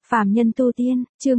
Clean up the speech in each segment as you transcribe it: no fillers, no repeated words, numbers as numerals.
Phàm nhân tu tiên, chương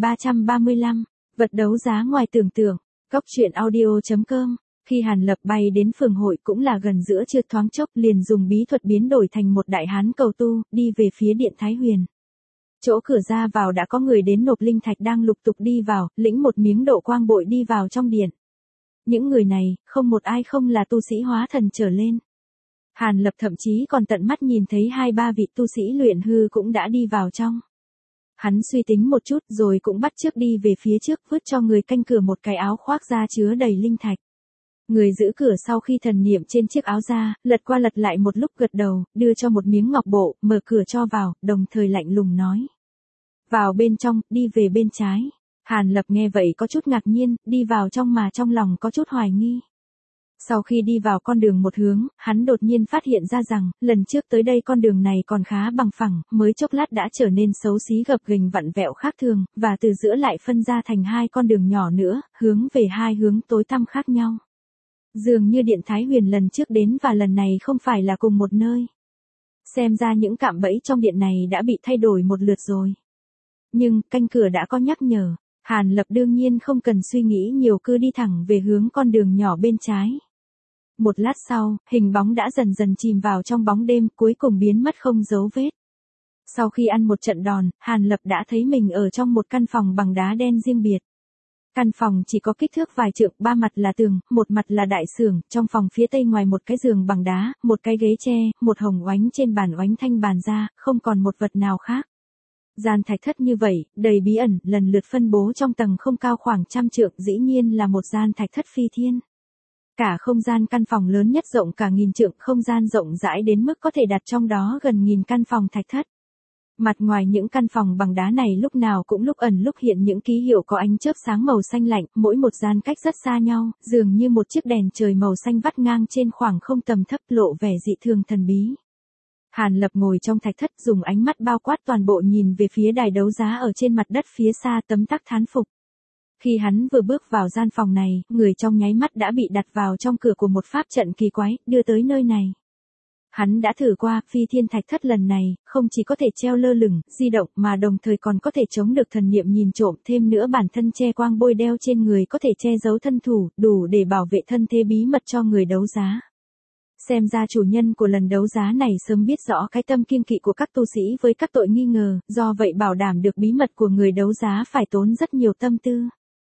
1335, vật đấu giá ngoài tưởng tượng. Góc truyện audio.com. Khi Hàn Lập bay đến phường hội cũng là gần giữa trưa, thoáng chốc liền dùng bí thuật biến đổi thành một đại hán cầu tu, đi về phía điện Thái Huyền. Chỗ cửa ra vào đã có người đến nộp linh thạch đang lục tục đi vào, lĩnh một miếng độ quang bội đi vào trong điện. Những người này, không một ai không là tu sĩ hóa thần trở lên. Hàn Lập thậm chí còn tận mắt nhìn thấy 2-3 vị tu sĩ luyện hư cũng đã đi vào trong. Hắn suy tính một chút rồi cũng bắt chước đi về phía trước, vứt cho người canh cửa một cái áo khoác da chứa đầy linh thạch. Người giữ cửa sau khi thần niệm trên chiếc áo ra, lật qua lật lại một lúc gật đầu, đưa cho một miếng ngọc bộ, mở cửa cho vào, đồng thời lạnh lùng nói. Vào bên trong, đi về bên trái. Hàn Lập nghe vậy có chút ngạc nhiên, đi vào trong mà trong lòng có chút hoài nghi. Sau khi đi vào con đường một hướng, hắn đột nhiên phát hiện ra rằng, lần trước tới đây con đường này còn khá bằng phẳng, mới chốc lát đã trở nên xấu xí gập ghềnh vặn vẹo khác thường, và từ giữa lại phân ra thành 2 con đường nhỏ nữa, hướng về 2 hướng tối tăm khác nhau. Dường như điện Thái Huyền lần trước đến và lần này không phải là cùng một nơi. Xem ra những cạm bẫy trong điện này đã bị thay đổi một lượt rồi. Nhưng, canh cửa đã có nhắc nhở, Hàn Lập đương nhiên không cần suy nghĩ nhiều, cứ đi thẳng về hướng con đường nhỏ bên trái. Một lát sau, hình bóng đã dần dần chìm vào trong bóng đêm, cuối cùng biến mất không dấu vết. Sau khi ăn một trận đòn, Hàn Lập đã thấy mình ở trong một căn phòng bằng đá đen riêng biệt. Căn phòng chỉ có kích thước vài trượng, 3 mặt là tường, một mặt là đại sưởng, trong phòng phía tây ngoài một cái giường bằng đá, một cái ghế tre, một hồng oánh trên bàn oánh thanh bàn ra, không còn một vật nào khác. Gian thạch thất như vậy, đầy bí ẩn, lần lượt phân bố trong tầng không cao khoảng 100 trượng, dĩ nhiên là một gian thạch thất phi thiên. Cả không gian căn phòng lớn nhất rộng cả 1000 trượng, không gian rộng rãi đến mức có thể đặt trong đó gần 1000 căn phòng thạch thất. Mặt ngoài những căn phòng bằng đá này lúc nào cũng lúc ẩn lúc hiện những ký hiệu có ánh chớp sáng màu xanh lạnh, mỗi một gian cách rất xa nhau, dường như một chiếc đèn trời màu xanh vắt ngang trên khoảng không tầm thấp, lộ vẻ dị thường thần bí. Hàn Lập ngồi trong thạch thất, dùng ánh mắt bao quát toàn bộ nhìn về phía đài đấu giá ở trên mặt đất phía xa, tấm tắc thán phục. Khi hắn vừa bước vào gian phòng này, người trong nháy mắt đã bị đặt vào trong cửa của một pháp trận kỳ quái, đưa tới nơi này. Hắn đã thử qua, phi thiên thạch thất lần này, không chỉ có thể treo lơ lửng, di động mà đồng thời còn có thể chống được thần niệm nhìn trộm, thêm nữa bản thân che quang bôi đeo trên người có thể che giấu thân thủ, đủ để bảo vệ thân thế bí mật cho người đấu giá. Xem ra chủ nhân của lần đấu giá này sớm biết rõ cái tâm kiêng kỵ của các tu sĩ với các tội nghi ngờ, do vậy bảo đảm được bí mật của người đấu giá phải tốn rất nhiều tâm tư.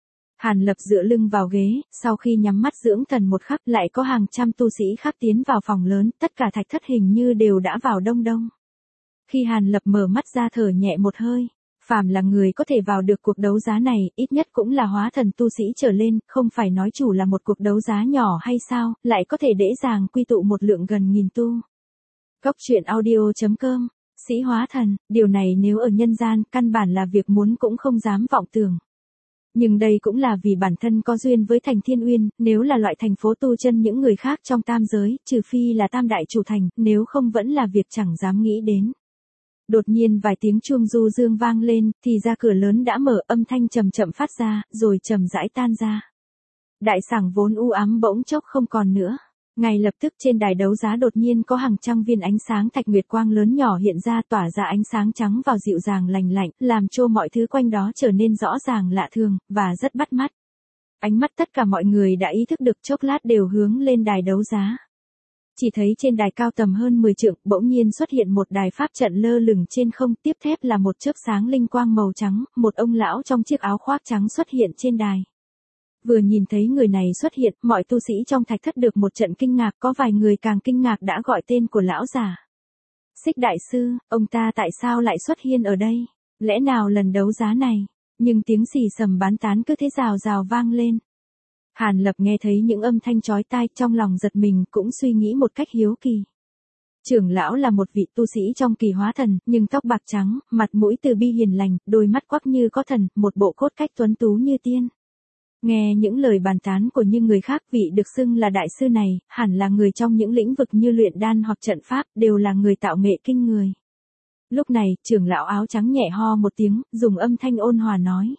Hàn Lập dựa lưng vào ghế, sau khi nhắm mắt dưỡng thần một khắc, lại có hàng trăm tu sĩ khác tiến vào phòng lớn, tất cả thạch thất hình như đều đã vào đông đông. Khi Hàn Lập mở mắt ra thở nhẹ một hơi, phàm là người có thể vào được cuộc đấu giá này, ít nhất cũng là hóa thần tu sĩ trở lên, không phải nói chủ là một cuộc đấu giá nhỏ hay sao, lại có thể dễ dàng quy tụ một lượng gần 1000 tu. Góc truyện audio.com, sĩ hóa thần, điều này nếu ở nhân gian, căn bản là việc muốn cũng không dám vọng tưởng. Nhưng đây cũng là vì bản thân có duyên với thành Thiên Uyên, nếu là loại thành phố tu chân những người khác trong tam giới, trừ phi là tam đại chủ thành, nếu không vẫn là việc chẳng dám nghĩ đến. Đột nhiên vài tiếng chuông du dương vang lên, thì ra cửa lớn đã mở, âm thanh chậm chậm phát ra, rồi chậm rãi tan ra. Đại sảnh vốn u ám bỗng chốc không còn nữa. Ngay lập tức trên đài đấu giá đột nhiên có hàng trăm viên ánh sáng thạch nguyệt quang lớn nhỏ hiện ra, tỏa ra ánh sáng trắng vào dịu dàng lành lạnh, làm cho mọi thứ quanh đó trở nên rõ ràng lạ thường, và rất bắt mắt. Ánh mắt tất cả mọi người đã ý thức được, chốc lát đều hướng lên đài đấu giá. Chỉ thấy trên đài cao tầm hơn 10 trượng, bỗng nhiên xuất hiện một đài pháp trận lơ lửng trên không, tiếp theo là một chớp sáng linh quang màu trắng, một ông lão trong chiếc áo khoác trắng xuất hiện trên đài. Vừa nhìn thấy người này xuất hiện, mọi tu sĩ trong thạch thất được một trận kinh ngạc, có vài người càng kinh ngạc đã gọi tên của lão già. Xích đại sư, ông ta tại sao lại xuất hiện ở đây? Lẽ nào lần đấu giá này? Nhưng tiếng xì xầm bán tán cứ thế rào rào vang lên. Hàn Lập nghe thấy những âm thanh chói tai, trong lòng giật mình, cũng suy nghĩ một cách hiếu kỳ. Trưởng lão là một vị tu sĩ trong kỳ hóa thần, nhưng tóc bạc trắng, mặt mũi từ bi hiền lành, đôi mắt quắc như có thần, một bộ cốt cách tuấn tú như tiên. Nghe những lời bàn tán của những người khác, vị được xưng là đại sư này, hẳn là người trong những lĩnh vực như luyện đan hoặc trận pháp, đều là người tạo nghệ kinh người. Lúc này, trưởng lão áo trắng nhẹ ho một tiếng, dùng âm thanh ôn hòa nói.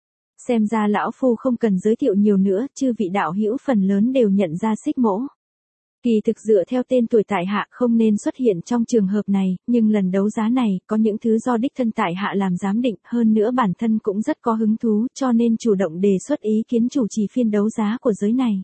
Xem ra lão phu không cần giới thiệu nhiều nữa, chư vị đạo hữu phần lớn đều nhận ra Xích mỗ. Kỳ thực dựa theo tên tuổi tại hạ không nên xuất hiện trong trường hợp này, nhưng lần đấu giá này có những thứ do đích thân tại hạ làm giám định, hơn nữa bản thân cũng rất có hứng thú cho nên chủ động đề xuất ý kiến chủ trì phiên đấu giá của giới này.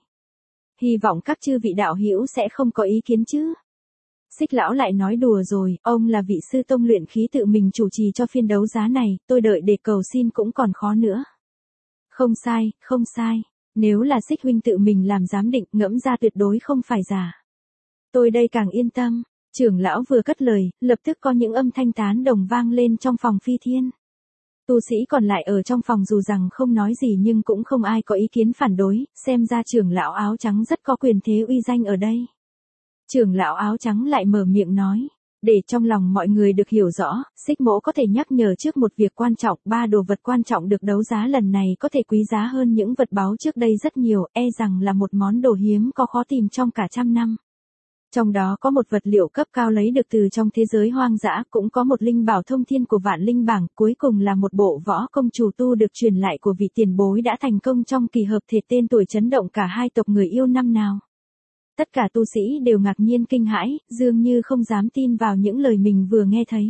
Hy vọng các chư vị đạo hữu sẽ không có ý kiến chứ. Xích lão lại nói đùa rồi, ông là vị sư tông luyện khí tự mình chủ trì cho phiên đấu giá này, tôi đợi để cầu xin cũng còn khó nữa. Không sai, không sai. Nếu là Xích huynh tự mình làm giám định, ngẫm ra tuyệt đối không phải giả. Tôi đây càng yên tâm. Trưởng lão vừa cất lời, lập tức có những âm thanh tán đồng vang lên trong phòng phi thiên. Tu sĩ còn lại ở trong phòng dù rằng không nói gì nhưng cũng không ai có ý kiến phản đối, xem ra trưởng lão áo trắng rất có quyền thế uy danh ở đây. Trưởng lão áo trắng lại mở miệng nói, để trong lòng mọi người được hiểu rõ, Xích mỗ có thể nhắc nhở trước một việc quan trọng, 3 đồ vật quan trọng được đấu giá lần này có thể quý giá hơn những vật báu trước đây rất nhiều, e rằng là một món đồ hiếm có khó tìm trong cả trăm năm. Trong đó có một vật liệu cấp cao lấy được từ trong thế giới hoang dã, cũng có một linh bảo thông thiên của vạn linh bảng, cuối cùng là một bộ võ công chủ tu được truyền lại của vị tiền bối đã thành công trong kỳ hợp thể tên tuổi chấn động cả hai tộc người yêu năm nào. Tất cả tu sĩ đều ngạc nhiên kinh hãi, dường như không dám tin vào những lời mình vừa nghe thấy.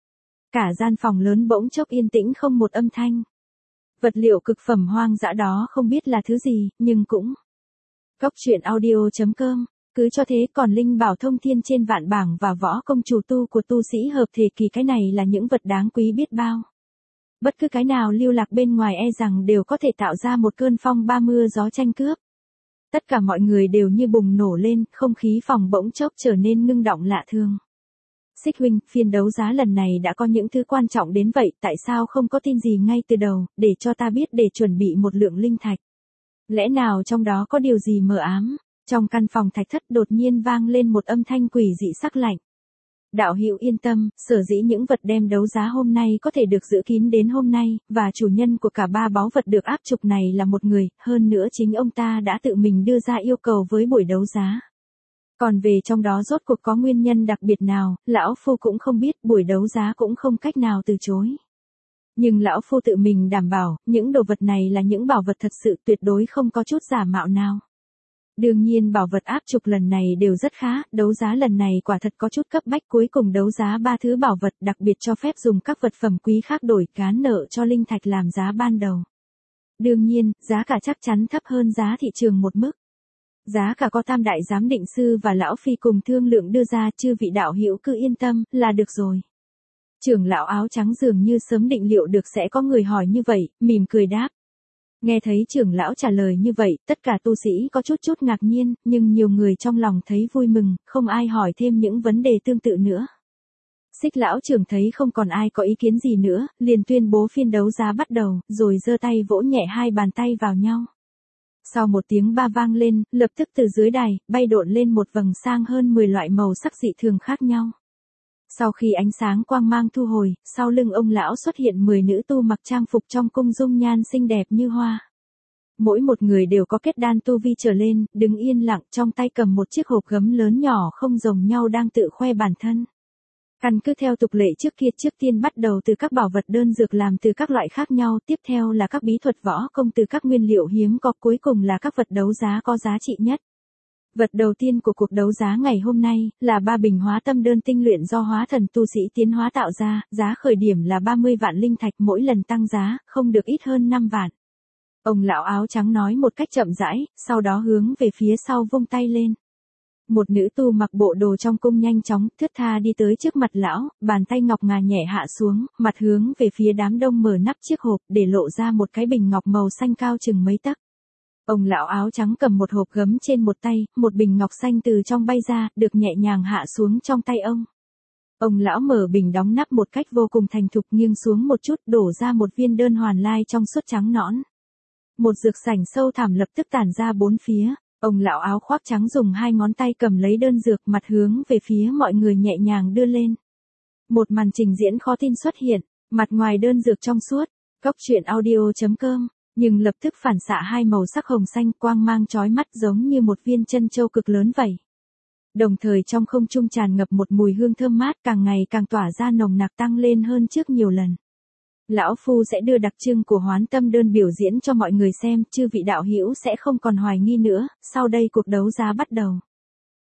Cả gian phòng lớn bỗng chốc yên tĩnh không một âm thanh. Vật liệu cực phẩm hoang dã đó không biết là thứ gì, nhưng cũng. Cốc truyện audio.com cứ cho thế, còn linh bảo thông thiên trên vạn bảng và võ công chủ tu của tu sĩ hợp thể kỳ, cái này là những vật đáng quý biết bao. Bất cứ cái nào lưu lạc bên ngoài e rằng đều có thể tạo ra một cơn phong ba mưa gió tranh cướp. Tất cả mọi người đều như bùng nổ lên, không khí phòng bỗng chốc trở nên ngưng động lạ thường. Xích huynh, phiên đấu giá lần này đã có những thứ quan trọng đến vậy, tại sao không có tin gì ngay từ đầu, để cho ta biết để chuẩn bị một lượng linh thạch? Lẽ nào trong đó có điều gì mờ ám? Trong căn phòng thạch thất đột nhiên vang lên một âm thanh quỷ dị sắc lạnh. Đạo hữu yên tâm, sở dĩ những vật đem đấu giá hôm nay có thể được giữ kín đến hôm nay, và chủ nhân của cả 3 báu vật được áp trục này là một người, hơn nữa chính ông ta đã tự mình đưa ra yêu cầu với buổi đấu giá. Còn về trong đó rốt cuộc có nguyên nhân đặc biệt nào, lão phu cũng không biết, buổi đấu giá cũng không cách nào từ chối. Nhưng lão phu tự mình đảm bảo, những đồ vật này là những bảo vật thật sự, tuyệt đối không có chút giả mạo nào. Đương nhiên bảo vật áp trục lần này đều rất khá, đấu giá lần này quả thật có chút cấp bách, cuối cùng đấu giá 3 thứ bảo vật, đặc biệt cho phép dùng các vật phẩm quý khác đổi cán nợ cho linh thạch làm giá ban đầu. Đương nhiên, giá cả chắc chắn thấp hơn giá thị trường một mức. Giá cả có tam đại giám định sư và lão phi cùng thương lượng đưa ra, chư vị đạo hữu cứ yên tâm, là được rồi. Trưởng lão áo trắng dường như sớm định liệu được sẽ có người hỏi như vậy, mỉm cười đáp. Nghe thấy trưởng lão trả lời như vậy, tất cả tu sĩ có chút ngạc nhiên, nhưng nhiều người trong lòng thấy vui mừng, không ai hỏi thêm những vấn đề tương tự nữa. Xích lão trưởng thấy không còn ai có ý kiến gì nữa, liền tuyên bố phiên đấu giá bắt đầu, rồi giơ tay vỗ nhẹ hai bàn tay vào nhau. Sau một tiếng ba vang lên, lập tức từ dưới đài, bay độn lên một vầng sáng hơn 10 loại màu sắc dị thường khác nhau. Sau khi ánh sáng quang mang thu hồi, sau lưng ông lão xuất hiện 10 nữ tu mặc trang phục trong cung dung nhan xinh đẹp như hoa. Mỗi một người đều có kết đan tu vi trở lên, đứng yên lặng trong tay cầm một chiếc hộp gấm lớn nhỏ không giống nhau đang tự khoe bản thân. Căn cứ theo tục lệ trước kia, trước tiên bắt đầu từ các bảo vật đơn dược làm từ các loại khác nhau, tiếp theo là các bí thuật võ công từ các nguyên liệu hiếm có, cuối cùng là các vật đấu giá có giá trị nhất. Vật đầu tiên của cuộc đấu giá ngày hôm nay là 3 bình hóa tâm đơn tinh luyện do hóa thần tu sĩ tiến hóa tạo ra, giá khởi điểm là 30 vạn linh thạch, mỗi lần tăng giá không được ít hơn 5 vạn. Ông lão áo trắng nói một cách chậm rãi, sau đó hướng về phía sau vung tay lên. Một nữ tu mặc bộ đồ trong cung nhanh chóng, thướt tha đi tới trước mặt lão, bàn tay ngọc ngà nhẹ hạ xuống, mặt hướng về phía đám đông mở nắp chiếc hộp để lộ ra một cái bình ngọc màu xanh cao chừng mấy tấc. Ông lão áo trắng cầm một hộp gấm trên một tay, một bình ngọc xanh từ trong bay ra, được nhẹ nhàng hạ xuống trong tay ông. Ông lão mở bình đóng nắp một cách vô cùng thành thục, nghiêng xuống một chút, đổ ra một viên đơn hoàn lai trong suốt trắng nõn. Một dược sảnh sâu thẳm lập tức tản ra bốn phía. Ông lão áo khoác trắng dùng 2 ngón tay cầm lấy đơn dược, mặt hướng về phía mọi người nhẹ nhàng đưa lên. Một màn trình diễn khó tin xuất hiện, mặt ngoài đơn dược trong suốt, cốc truyện audio.com, nhưng lập tức phản xạ 2 màu sắc hồng xanh, quang mang chói mắt giống như một viên chân châu cực lớn vậy. Đồng thời trong không trung tràn ngập một mùi hương thơm mát, càng ngày càng tỏa ra nồng nặc, tăng lên hơn trước nhiều lần. Lão phu sẽ đưa đặc trưng của hoán tâm đơn biểu diễn cho mọi người xem, chư vị đạo hữu sẽ không còn hoài nghi nữa, sau đây cuộc đấu giá bắt đầu.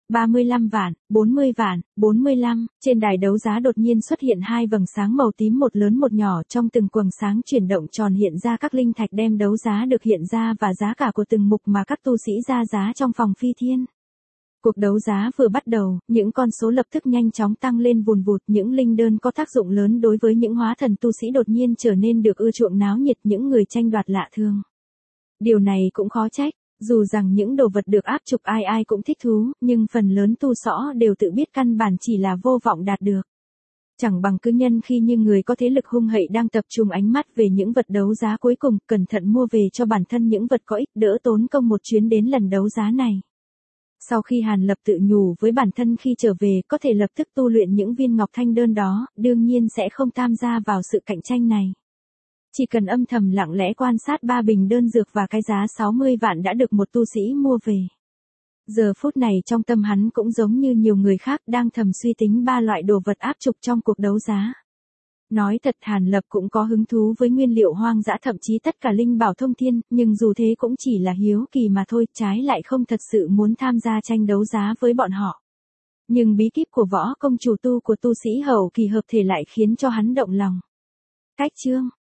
35 vạn, 40 vạn, 45, trên đài đấu giá đột nhiên xuất hiện hai vầng sáng màu tím, một lớn một nhỏ, trong từng quầng sáng chuyển động tròn hiện ra các linh thạch đem đấu giá được hiện ra và giá cả của từng mục mà các tu sĩ ra giá trong phòng phi thiên. Cuộc đấu giá vừa bắt đầu, những con số lập tức nhanh chóng tăng lên vùn vụt, những linh đơn có tác dụng lớn đối với những hóa thần tu sĩ đột nhiên trở nên được ưa chuộng, náo nhiệt, những người tranh đoạt lạ thường. Điều này cũng khó trách, dù rằng những đồ vật được áp trục ai ai cũng thích thú, nhưng phần lớn tu sĩ đều tự biết căn bản chỉ là vô vọng đạt được. Chẳng bằng cứ nhân khi như người có thế lực hung hậy đang tập trung ánh mắt về những vật đấu giá cuối cùng, cẩn thận mua về cho bản thân những vật có ích, đỡ tốn công một chuyến đến lần đấu giá này. Sau khi Hàn Lập tự nhủ với bản thân khi trở về có thể lập tức tu luyện những viên ngọc thanh đơn đó, đương nhiên sẽ không tham gia vào sự cạnh tranh này. Chỉ cần âm thầm lặng lẽ quan sát 3 bình đơn dược và cái giá 60 vạn đã được một tu sĩ mua về. Giờ phút này trong tâm hắn cũng giống như nhiều người khác đang thầm suy tính 3 loại đồ vật áp trục trong cuộc đấu giá. Nói thật, Hàn Lập cũng có hứng thú với nguyên liệu hoang dã, thậm chí tất cả linh bảo thông thiên, nhưng dù thế cũng chỉ là hiếu kỳ mà thôi, trái lại không thật sự muốn tham gia tranh đấu giá với bọn họ. Nhưng bí kíp của võ công chủ tu của tu sĩ hậu kỳ hợp thể lại khiến cho hắn động lòng. Cách chương